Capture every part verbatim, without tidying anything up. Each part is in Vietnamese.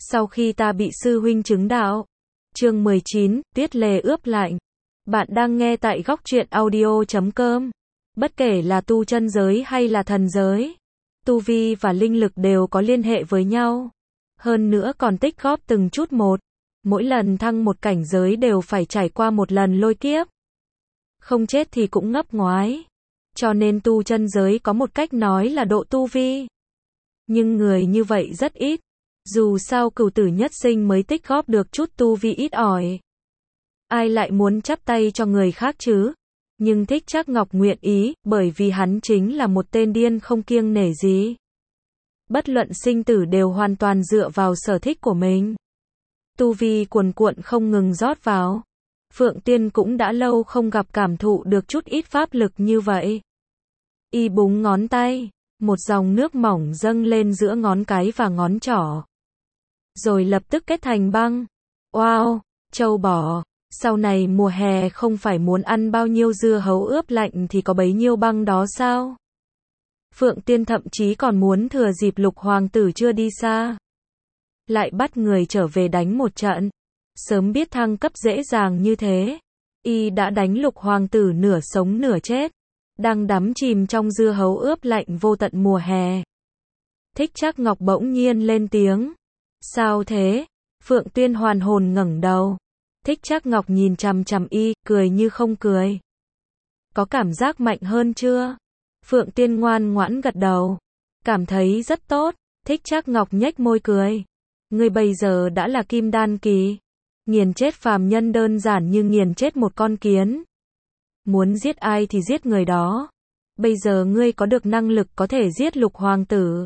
Sau khi ta bị sư huynh chứng đạo. Chương mười chín, Tuyết Lê ướp lạnh. Bạn đang nghe tại góc truyện audio chấm com. Bất kể là tu chân giới hay là thần giới, tu vi và linh lực đều có liên hệ với nhau. Hơn nữa còn tích góp từng chút một. Mỗi lần thăng một cảnh giới đều phải trải qua một lần lôi kiếp. Không chết thì cũng ngấp ngoái. Cho nên tu chân giới có một cách nói là độ tu vi. Nhưng người như vậy rất ít. Dù sao cửu tử nhất sinh mới tích góp được chút tu vi ít ỏi. Ai lại muốn chắp tay cho người khác chứ? Nhưng Thích Trác Ngọc nguyện ý, bởi vì hắn chính là một tên điên không kiêng nể gì. Bất luận sinh tử đều hoàn toàn dựa vào sở thích của mình. Tu vi cuồn cuộn không ngừng rót vào. Phượng Tiên cũng đã lâu không gặp cảm thụ được chút ít pháp lực như vậy. Y búng ngón tay, một dòng nước mỏng dâng lên giữa ngón cái và ngón trỏ. Rồi lập tức kết thành băng. Wow, trâu bò, sau này mùa hè không phải muốn ăn bao nhiêu dưa hấu ướp lạnh thì có bấy nhiêu băng đó sao? Phượng Tiên thậm chí còn muốn thừa dịp Lục Hoàng tử chưa đi xa, lại bắt người trở về đánh một trận. Sớm biết thăng cấp dễ dàng như thế, y đã đánh Lục Hoàng tử nửa sống nửa chết, đang đắm chìm trong dưa hấu ướp lạnh vô tận mùa hè. Thích Trác Ngọc bỗng nhiên lên tiếng. Sao thế? Phượng Tiên hoàn hồn ngẩng đầu. Thích Trác Ngọc nhìn chằm chằm y, cười như không cười. Có cảm giác mạnh hơn chưa? Phượng Tiên ngoan ngoãn gật đầu. Cảm thấy rất tốt. Thích Trác Ngọc nhếch môi cười. Ngươi bây giờ đã là kim đan kỳ. Nghiền chết phàm nhân đơn giản như nghiền chết một con kiến. Muốn giết ai thì giết người đó. Bây giờ ngươi có được năng lực có thể giết Lục Hoàng tử.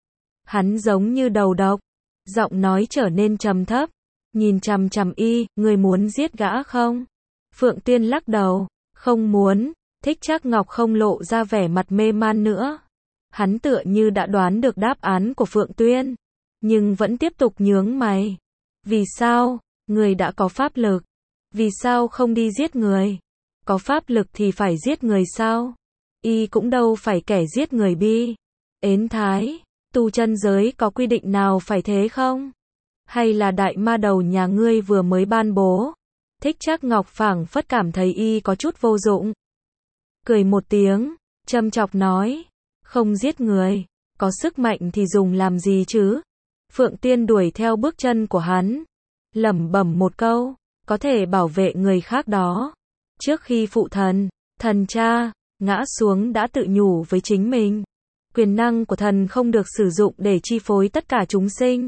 Hắn giống như đầu độc. Giọng nói trở nên trầm thấp. Nhìn chằm chằm y, ngươi muốn giết gã không? Phượng Tiên lắc đầu. Không muốn. Thích Trác Ngọc không lộ ra vẻ mặt mê man nữa. Hắn tựa như đã đoán được đáp án của Phượng Tiên. Nhưng vẫn tiếp tục nhướng mày. Vì sao? Người đã có pháp lực. Vì sao không đi giết người? Có pháp lực thì phải giết người sao? Y cũng đâu phải kẻ giết người bi. Ến thái. Tu chân giới có quy định nào phải thế không? Hay là đại ma đầu nhà ngươi vừa mới ban bố? Thích Trác Ngọc phảng phất cảm thấy y có chút vô dụng. Cười một tiếng, châm chọc nói. Không giết người. Có sức mạnh thì dùng làm gì chứ? Phượng Tiên đuổi theo bước chân của hắn. Lẩm bẩm một câu. Có thể bảo vệ người khác đó. Trước khi phụ thần, thần cha, ngã xuống đã tự nhủ với chính mình. Quyền năng của thần không được sử dụng để chi phối tất cả chúng sinh,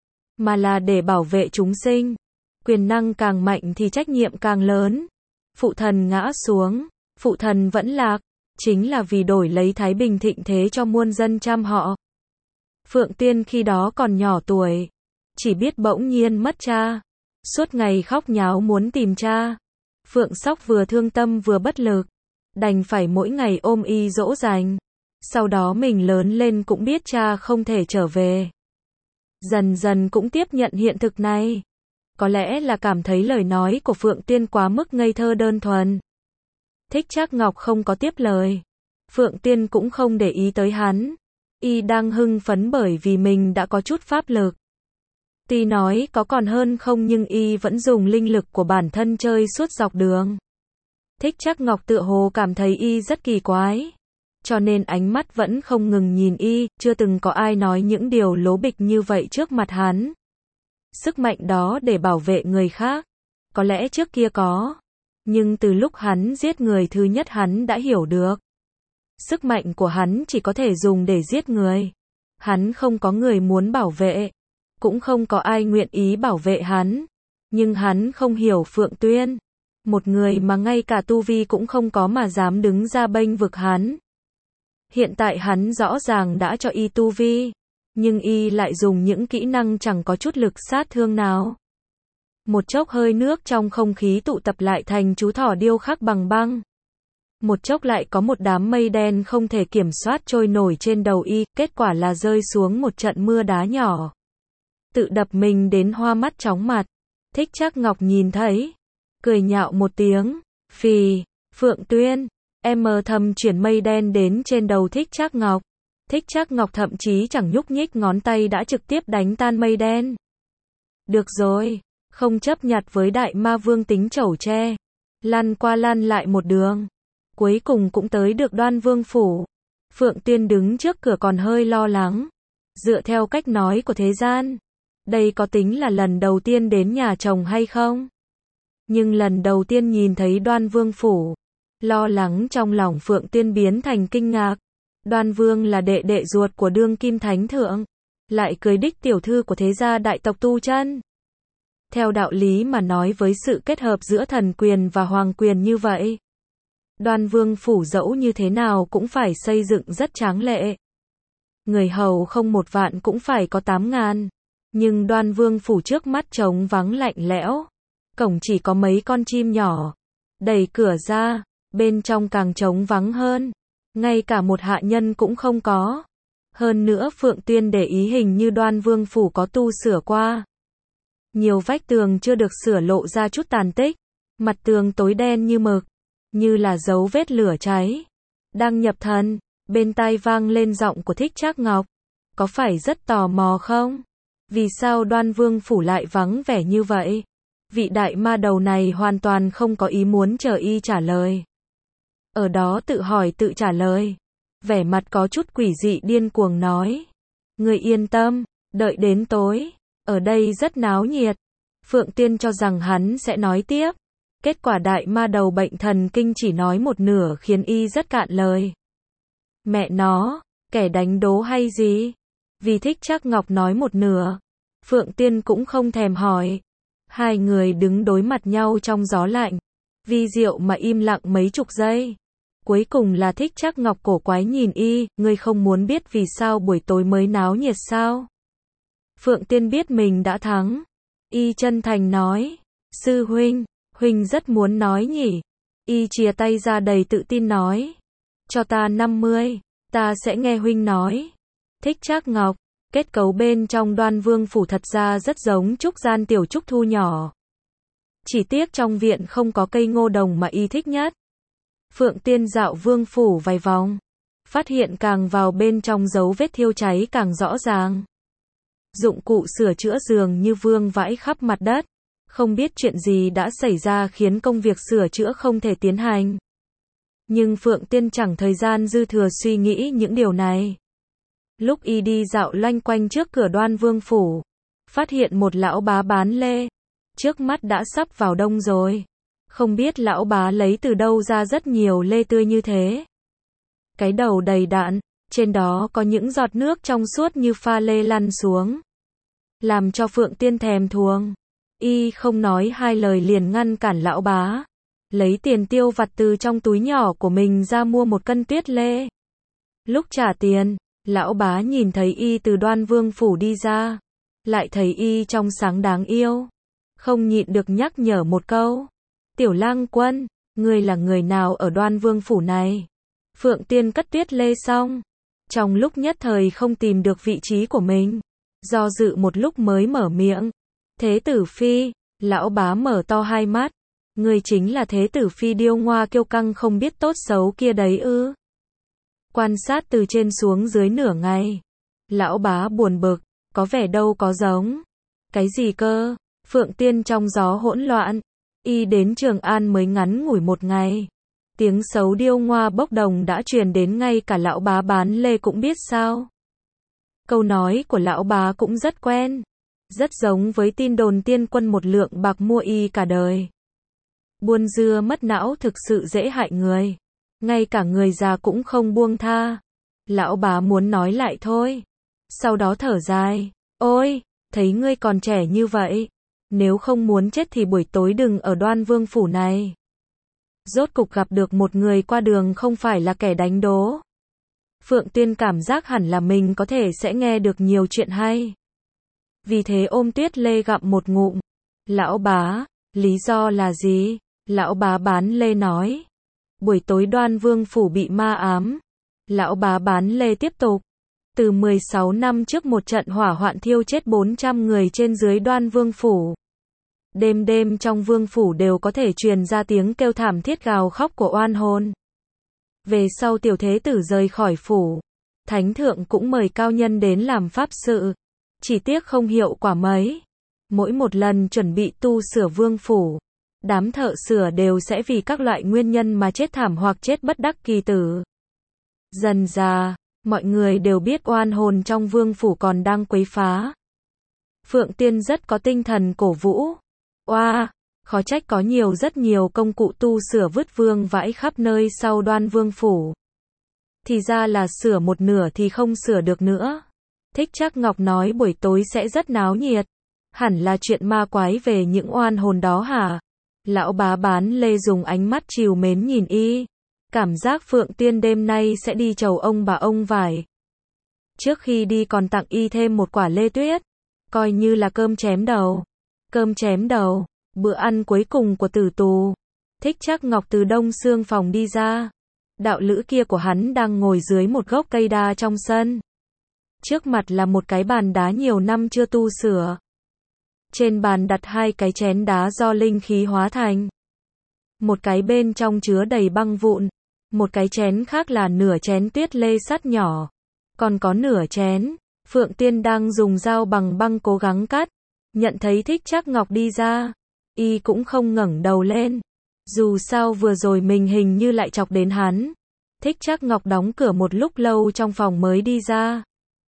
mà là để bảo vệ chúng sinh. Quyền năng càng mạnh thì trách nhiệm càng lớn. Phụ thần ngã xuống, phụ thần vẫn lạc, chính là vì đổi lấy thái bình thịnh thế cho muôn dân trăm họ. Phượng Tiên khi đó còn nhỏ tuổi, chỉ biết bỗng nhiên mất cha. Suốt ngày khóc nháo muốn tìm cha. Phượng Sóc vừa thương tâm vừa bất lực, đành phải mỗi ngày ôm y dỗ dành. Sau đó mình lớn lên cũng biết cha không thể trở về. Dần dần cũng tiếp nhận hiện thực này. Có lẽ là cảm thấy lời nói của Phượng Tiên quá mức ngây thơ đơn thuần. Thích Trác Ngọc không có tiếp lời. Phượng Tiên cũng không để ý tới hắn. Y đang hưng phấn bởi vì mình đã có chút pháp lực. Tuy nói có còn hơn không nhưng y vẫn dùng linh lực của bản thân chơi suốt dọc đường. Thích Trác Ngọc tựa hồ cảm thấy y rất kỳ quái. Cho nên ánh mắt vẫn không ngừng nhìn y, chưa từng có ai nói những điều lố bịch như vậy trước mặt hắn. Sức mạnh đó để bảo vệ người khác. Có lẽ trước kia có. Nhưng từ lúc hắn giết người thứ nhất hắn đã hiểu được. Sức mạnh của hắn chỉ có thể dùng để giết người. Hắn không có người muốn bảo vệ. Cũng không có ai nguyện ý bảo vệ hắn. Nhưng hắn không hiểu Phượng Tuyên. Một người mà ngay cả tu vi cũng không có mà dám đứng ra bênh vực hắn. Hiện tại hắn rõ ràng đã cho y tu vi. Nhưng y lại dùng những kỹ năng chẳng có chút lực sát thương nào. Một chốc hơi nước trong không khí tụ tập lại thành chú thỏ điêu khắc bằng băng. Một chốc lại có một đám mây đen không thể kiểm soát trôi nổi trên đầu y. Kết quả là rơi xuống một trận mưa đá nhỏ. Tự đập mình đến hoa mắt chóng mặt. Thích Trác Ngọc nhìn thấy, cười nhạo một tiếng. Phì, Phượng Tuyên. Em mờ thầm chuyển mây đen đến trên đầu Thích Trác Ngọc. Thích Trác Ngọc thậm chí chẳng nhúc nhích ngón tay đã trực tiếp đánh tan mây đen. Được rồi, không chấp nhặt với đại ma vương tính chẩu tre. Lăn qua lăn lại một đường. Cuối cùng cũng tới được Đoan Vương phủ. Phượng Tiên đứng trước cửa còn hơi lo lắng. Dựa theo cách nói của thế gian, đây có tính là lần đầu tiên đến nhà chồng hay không? Nhưng lần đầu tiên nhìn thấy Đoan Vương phủ, lo lắng trong lòng Phượng Tiên biến thành kinh ngạc. Đoan Vương là đệ đệ ruột của đương kim thánh thượng, lại cưới đích tiểu thư của thế gia đại tộc Tu Chân. Theo đạo lý mà nói, với sự kết hợp giữa thần quyền và hoàng quyền như vậy, Đoan Vương phủ dẫu như thế nào cũng phải xây dựng rất tráng lệ. Người hầu không một vạn cũng phải có tám ngàn. Nhưng Đoan Vương phủ trước mắt trống vắng lạnh lẽo. Cổng chỉ có mấy con chim nhỏ. Đẩy cửa ra, bên trong càng trống vắng hơn. Ngay cả một hạ nhân cũng không có. Hơn nữa Phượng Tiên để ý hình như Đoan Vương phủ có tu sửa qua. Nhiều vách tường chưa được sửa lộ ra chút tàn tích. Mặt tường tối đen như mực, như là dấu vết lửa cháy. Đang nhập thần, bên tai vang lên giọng của Thích Trác Ngọc. Có phải rất tò mò không? Vì sao Đoan Vương phủ lại vắng vẻ như vậy? Vị đại ma đầu này hoàn toàn không có ý muốn chờ y trả lời. Ở đó tự hỏi tự trả lời. Vẻ mặt có chút quỷ dị điên cuồng nói. Người yên tâm, đợi đến tối. Ở đây rất náo nhiệt. Phượng Tiên cho rằng hắn sẽ nói tiếp. Kết quả đại ma đầu bệnh thần kinh chỉ nói một nửa khiến y rất cạn lời. Mẹ nó, kẻ đánh đố hay gì? Vì Thích Trác Ngọc nói một nửa, Phượng Tiên cũng không thèm hỏi. Hai người đứng đối mặt nhau trong gió lạnh, vi diệu mà im lặng mấy chục giây. Cuối cùng là Thích Trác Ngọc cổ quái nhìn y, ngươi không muốn biết vì sao buổi tối mới náo nhiệt sao? Phượng Tiên biết mình đã thắng. Y chân thành nói, sư huynh, huynh rất muốn nói nhỉ? Y chìa tay ra đầy tự tin nói, cho ta năm mươi, ta sẽ nghe huynh nói. Thích Trác Ngọc, kết cấu bên trong Đoan Vương phủ thật ra rất giống trúc gian tiểu trúc thu nhỏ. Chỉ tiếc trong viện không có cây ngô đồng mà y thích nhất. Phượng Tiên dạo vương phủ vài vòng, phát hiện càng vào bên trong dấu vết thiêu cháy càng rõ ràng. Dụng cụ sửa chữa giường như vương vãi khắp mặt đất. Không biết chuyện gì đã xảy ra khiến công việc sửa chữa không thể tiến hành. Nhưng Phượng Tiên chẳng thời gian dư thừa suy nghĩ những điều này. Lúc y đi dạo loanh quanh trước cửa Đoan Vương phủ, phát hiện một lão bá bán lê. Trước mắt đã sắp vào đông rồi. Không biết lão bá lấy từ đâu ra rất nhiều lê tươi như thế. Cái đầu đầy đạn, trên đó có những giọt nước trong suốt như pha lê lăn xuống. Làm cho Phượng Tiên thèm thuồng. Y không nói hai lời liền ngăn cản lão bá. Lấy tiền tiêu vặt từ trong túi nhỏ của mình ra mua một cân tuyết lê. Lúc trả tiền, lão bá nhìn thấy y từ Đoan Vương phủ đi ra. Lại thấy y trong sáng đáng yêu. Không nhịn được nhắc nhở một câu. Tiểu lang quân, ngươi là người nào ở Đoan Vương phủ này? Phượng Tiên cất tuyết lê xong. Trong lúc nhất thời không tìm được vị trí của mình. Do dự một lúc mới mở miệng. Thế tử phi, lão bá mở to hai mắt. Ngươi chính là thế tử phi điêu ngoa kiêu căng không biết tốt xấu kia đấy ư? Quan sát từ trên xuống dưới nửa ngày. Lão bá buồn bực, có vẻ đâu có giống. Cái gì cơ? Phượng Tiên trong gió hỗn loạn. Y đến Trường An mới ngắn ngủi một ngày. Tiếng xấu điêu ngoa bốc đồng đã truyền đến ngay cả lão bá bán lê cũng biết sao. Câu nói của lão bá cũng rất quen. Rất giống với tin đồn tiên quân một lượng bạc mua y cả đời. Buôn dưa mất não thực sự dễ hại người. Ngay cả người già cũng không buông tha. Lão bá muốn nói lại thôi. Sau đó thở dài. Ôi, thấy ngươi còn trẻ như vậy. Nếu không muốn chết thì buổi tối đừng ở Đoan Vương phủ này. Rốt cục gặp được một người qua đường không phải là kẻ đánh đố. Phượng Tiên cảm giác hẳn là mình có thể sẽ nghe được nhiều chuyện hay. Vì thế ôm tuyết lê gặm một ngụm. Lão bá, lý do là gì? Lão bá bán lê nói. Buổi tối Đoan Vương phủ bị ma ám. Lão bá bán lê tiếp tục. Từ mười sáu năm trước một trận hỏa hoạn thiêu chết bốn trăm người trên dưới Đoan Vương phủ. Đêm đêm trong vương phủ đều có thể truyền ra tiếng kêu thảm thiết gào khóc của oan hồn. Về sau tiểu thế tử rời khỏi phủ. Thánh thượng cũng mời cao nhân đến làm pháp sự. Chỉ tiếc không hiệu quả mấy. Mỗi một lần chuẩn bị tu sửa vương phủ, đám thợ sửa đều sẽ vì các loại nguyên nhân mà chết thảm hoặc chết bất đắc kỳ tử. Dần dà, mọi người đều biết oan hồn trong vương phủ còn đang quấy phá. Phượng Tiên rất có tinh thần cổ vũ. Oa, khó trách có nhiều rất nhiều công cụ tu sửa vứt vương vãi khắp nơi sau Đoan Vương phủ. Thì ra là sửa một nửa thì không sửa được nữa. Thích Trác Ngọc nói buổi tối sẽ rất náo nhiệt. Hẳn là chuyện ma quái về những oan hồn đó hả? Lão bá bán lê dùng ánh mắt trìu mến nhìn y. Cảm giác Phượng Tiên đêm nay sẽ đi chầu ông bà ông vải. Trước khi đi còn tặng y thêm một quả lê tuyết. Coi như là cơm chém đầu. Cơm chém đầu, bữa ăn cuối cùng của tử tù. Thích Trác Ngọc từ đông xương phòng đi ra. Đạo lữ kia của hắn đang ngồi dưới một gốc cây đa trong sân. Trước mặt là một cái bàn đá nhiều năm chưa tu sửa. Trên bàn đặt hai cái chén đá do linh khí hóa thành. Một cái bên trong chứa đầy băng vụn. Một cái chén khác là nửa chén tuyết lê sắt nhỏ. Còn có nửa chén, Phượng Tiên đang dùng dao bằng băng cố gắng cắt. Nhận thấy Thích Trác Ngọc đi ra, y cũng không ngẩng đầu lên. Dù sao vừa rồi mình hình như lại chọc đến hắn. Thích Trác Ngọc đóng cửa một lúc lâu trong phòng mới đi ra.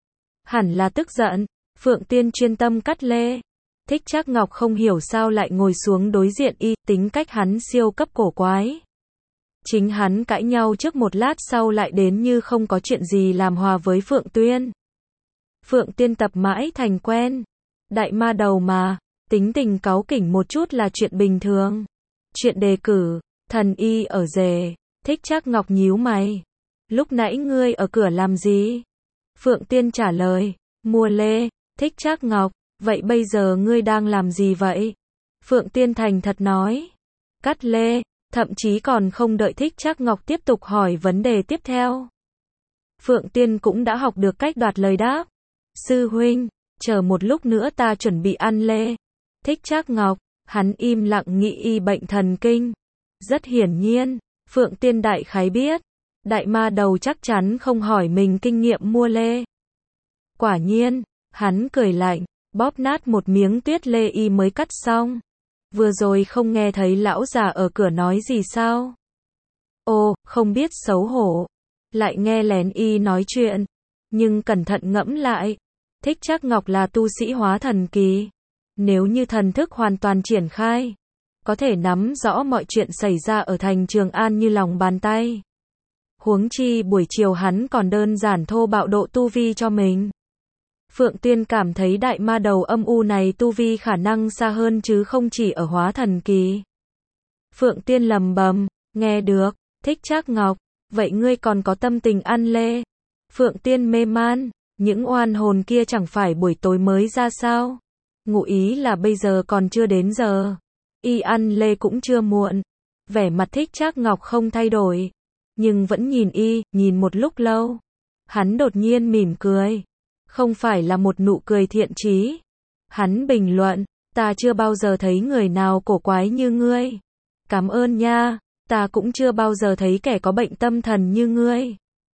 Hẳn là tức giận, Phượng Tiên chuyên tâm cắt lê. Thích Trác Ngọc không hiểu sao lại ngồi xuống đối diện y, tính cách hắn siêu cấp cổ quái. Chính hắn cãi nhau trước một lát sau lại đến như không có chuyện gì làm hòa với Phượng Tuyên. Phượng Tiên tập mãi thành quen. Đại ma đầu mà, tính tình cáu kỉnh một chút là chuyện bình thường. Chuyện đề cử, thần y ở rể. Thích Trác Ngọc nhíu mày. Lúc nãy ngươi ở cửa làm gì? Phượng Tiên trả lời, mua lê. Thích Trác Ngọc, vậy bây giờ ngươi đang làm gì vậy? Phượng Tiên thành thật nói, cắt lê. Thậm chí còn không đợi Thích Trác Ngọc tiếp tục hỏi vấn đề tiếp theo. Phượng Tiên cũng đã học được cách đoạt lời đáp. Sư huynh, chờ một lúc nữa ta chuẩn bị ăn lê. Thích Trác Ngọc, hắn im lặng nghĩ y bệnh thần kinh. Rất hiển nhiên, Phượng Tiên đại khái biết, đại ma đầu chắc chắn không hỏi mình kinh nghiệm mua lê. Quả nhiên, hắn cười lạnh, bóp nát một miếng tuyết lê y mới cắt xong. Vừa rồi không nghe thấy lão già ở cửa nói gì sao? Ô, không biết xấu hổ. Lại nghe lén y nói chuyện. Nhưng cẩn thận ngẫm lại. Thích Trác Ngọc là tu sĩ hóa thần kỳ. Nếu như thần thức hoàn toàn triển khai, có thể nắm rõ mọi chuyện xảy ra ở thành Trường An như lòng bàn tay. Huống chi buổi chiều hắn còn đơn giản thô bạo độ tu vi cho mình. Phượng Tiên cảm thấy đại ma đầu âm u này tu vi khả năng xa hơn chứ không chỉ ở hóa thần kỳ. Phượng Tiên lầm bầm, nghe được, Thích Trác Ngọc, vậy ngươi còn có tâm tình ăn lê? Phượng Tiên mê man, những oan hồn kia chẳng phải buổi tối mới ra sao? Ngụ ý là bây giờ còn chưa đến giờ. Y ăn lê cũng chưa muộn. Vẻ mặt Thích Trác Ngọc không thay đổi, nhưng vẫn nhìn y, nhìn một lúc lâu. Hắn đột nhiên mỉm cười. Không phải là một nụ cười thiện chí. Hắn bình luận, ta chưa bao giờ thấy người nào cổ quái như ngươi. Cảm ơn nha, ta cũng chưa bao giờ thấy kẻ có bệnh tâm thần như ngươi.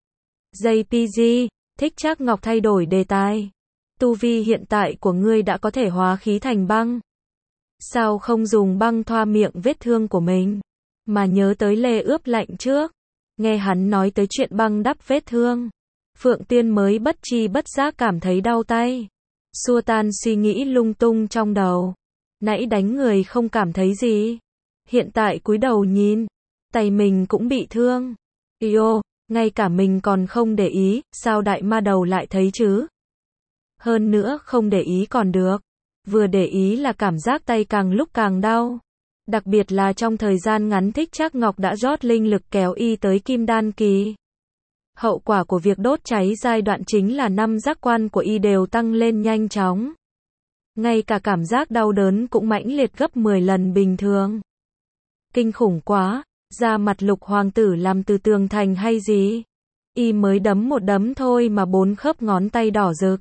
gi pê giê, Thích Trác Ngọc thay đổi đề tài. Tu vi hiện tại của ngươi đã có thể hóa khí thành băng. Sao không dùng băng thoa miệng vết thương của mình, mà nhớ tới lê ướp lạnh trước? Nghe hắn nói tới chuyện băng đắp vết thương, Phượng Tiên mới bất tri bất giác cảm thấy đau tay. Xua tan suy nghĩ lung tung trong đầu. Nãy đánh người không cảm thấy gì. Hiện tại cúi đầu nhìn, tay mình cũng bị thương. Yêu, ngay cả mình còn không để ý, sao đại ma đầu lại thấy chứ? Hơn nữa không để ý còn được. Vừa để ý là cảm giác tay càng lúc càng đau. Đặc biệt là trong thời gian ngắn Thích Trác Ngọc đã rót linh lực kéo y tới kim đan kỳ. Hậu quả của việc đốt cháy giai đoạn chính là năm giác quan của y đều tăng lên nhanh chóng. Ngay cả cảm giác đau đớn cũng mãnh liệt gấp mười lần bình thường. Kinh khủng quá, da mặt Lục hoàng tử làm từ tường thành hay gì? Y mới đấm một đấm thôi mà bốn khớp ngón tay đỏ rực.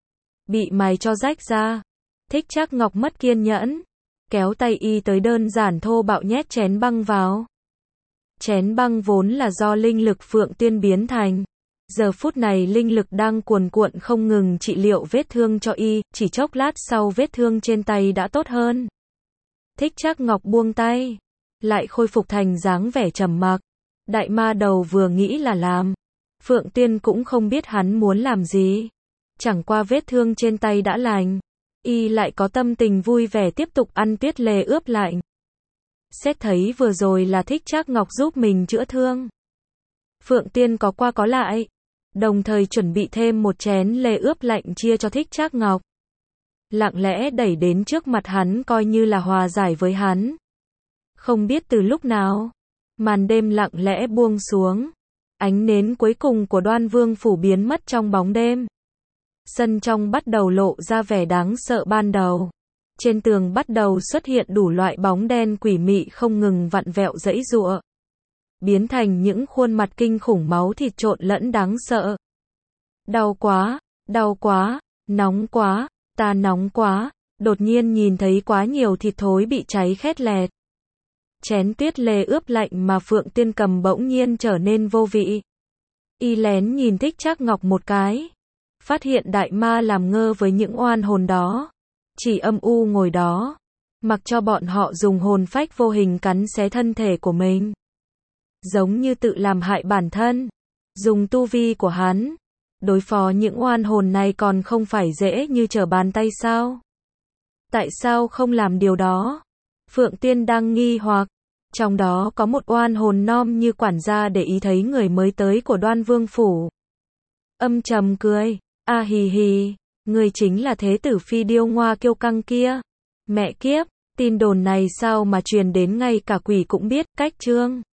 Bị mày cho rách ra. Thích Trác Ngọc mất kiên nhẫn, kéo tay y tới đơn giản thô bạo nhét chén băng vào. Chén băng vốn là do linh lực Phượng Tiên biến thành, Giờ phút này linh lực đang cuồn cuộn không ngừng trị liệu vết thương cho y, chỉ chốc lát sau vết thương trên tay đã tốt hơn. Thích Trác Ngọc buông tay, lại khôi phục thành dáng vẻ trầm mặc. Đại ma đầu vừa nghĩ là làm. Phượng Tiên cũng không biết hắn muốn làm gì. Chẳng qua vết thương trên tay đã lành. Y lại có tâm tình vui vẻ tiếp tục ăn tuyết lê ướp lạnh. Xét thấy vừa rồi là Thích Trác Ngọc giúp mình chữa thương. Phượng Tiên có qua có lại. Đồng thời chuẩn bị thêm một chén lê ướp lạnh chia cho Thích Trác Ngọc. Lặng lẽ đẩy đến trước mặt hắn coi như là hòa giải với hắn. Không biết từ lúc nào, màn đêm lặng lẽ buông xuống. Ánh nến cuối cùng của Đoan Vương phủ biến mất trong bóng đêm. Sân trong bắt đầu lộ ra vẻ đáng sợ ban đầu. Trên tường bắt đầu xuất hiện đủ loại bóng đen quỷ mị không ngừng vặn vẹo giãy giụa. Biến thành những khuôn mặt kinh khủng máu thịt trộn lẫn đáng sợ. Đau quá, đau quá, nóng quá, ta nóng quá, đột nhiên nhìn thấy quá nhiều thịt thối bị cháy khét lẹt. Chén tuyết lê ướp lạnh mà Phượng Tiên cầm bỗng nhiên trở nên vô vị. Y lén nhìn Thích Trác Ngọc một cái. Phát hiện đại ma làm ngơ với những oan hồn đó. Chỉ âm u ngồi đó. Mặc cho bọn họ dùng hồn phách vô hình cắn xé thân thể của mình. Giống như tự làm hại bản thân. Dùng tu vi của hắn. Đối phó những oan hồn này còn không phải dễ như trở bàn tay sao? Tại sao không làm điều đó? Phượng Tiên đang nghi hoặc. Trong đó có một oan hồn nom như quản gia để ý thấy người mới tới của Đoan Vương phủ. Âm trầm cười. A hì hì. Người chính là thế tử phi điêu ngoa kiêu căng kia. Mẹ kiếp. Tin đồn này sao mà truyền đến ngay cả quỷ cũng biết. Cách chương.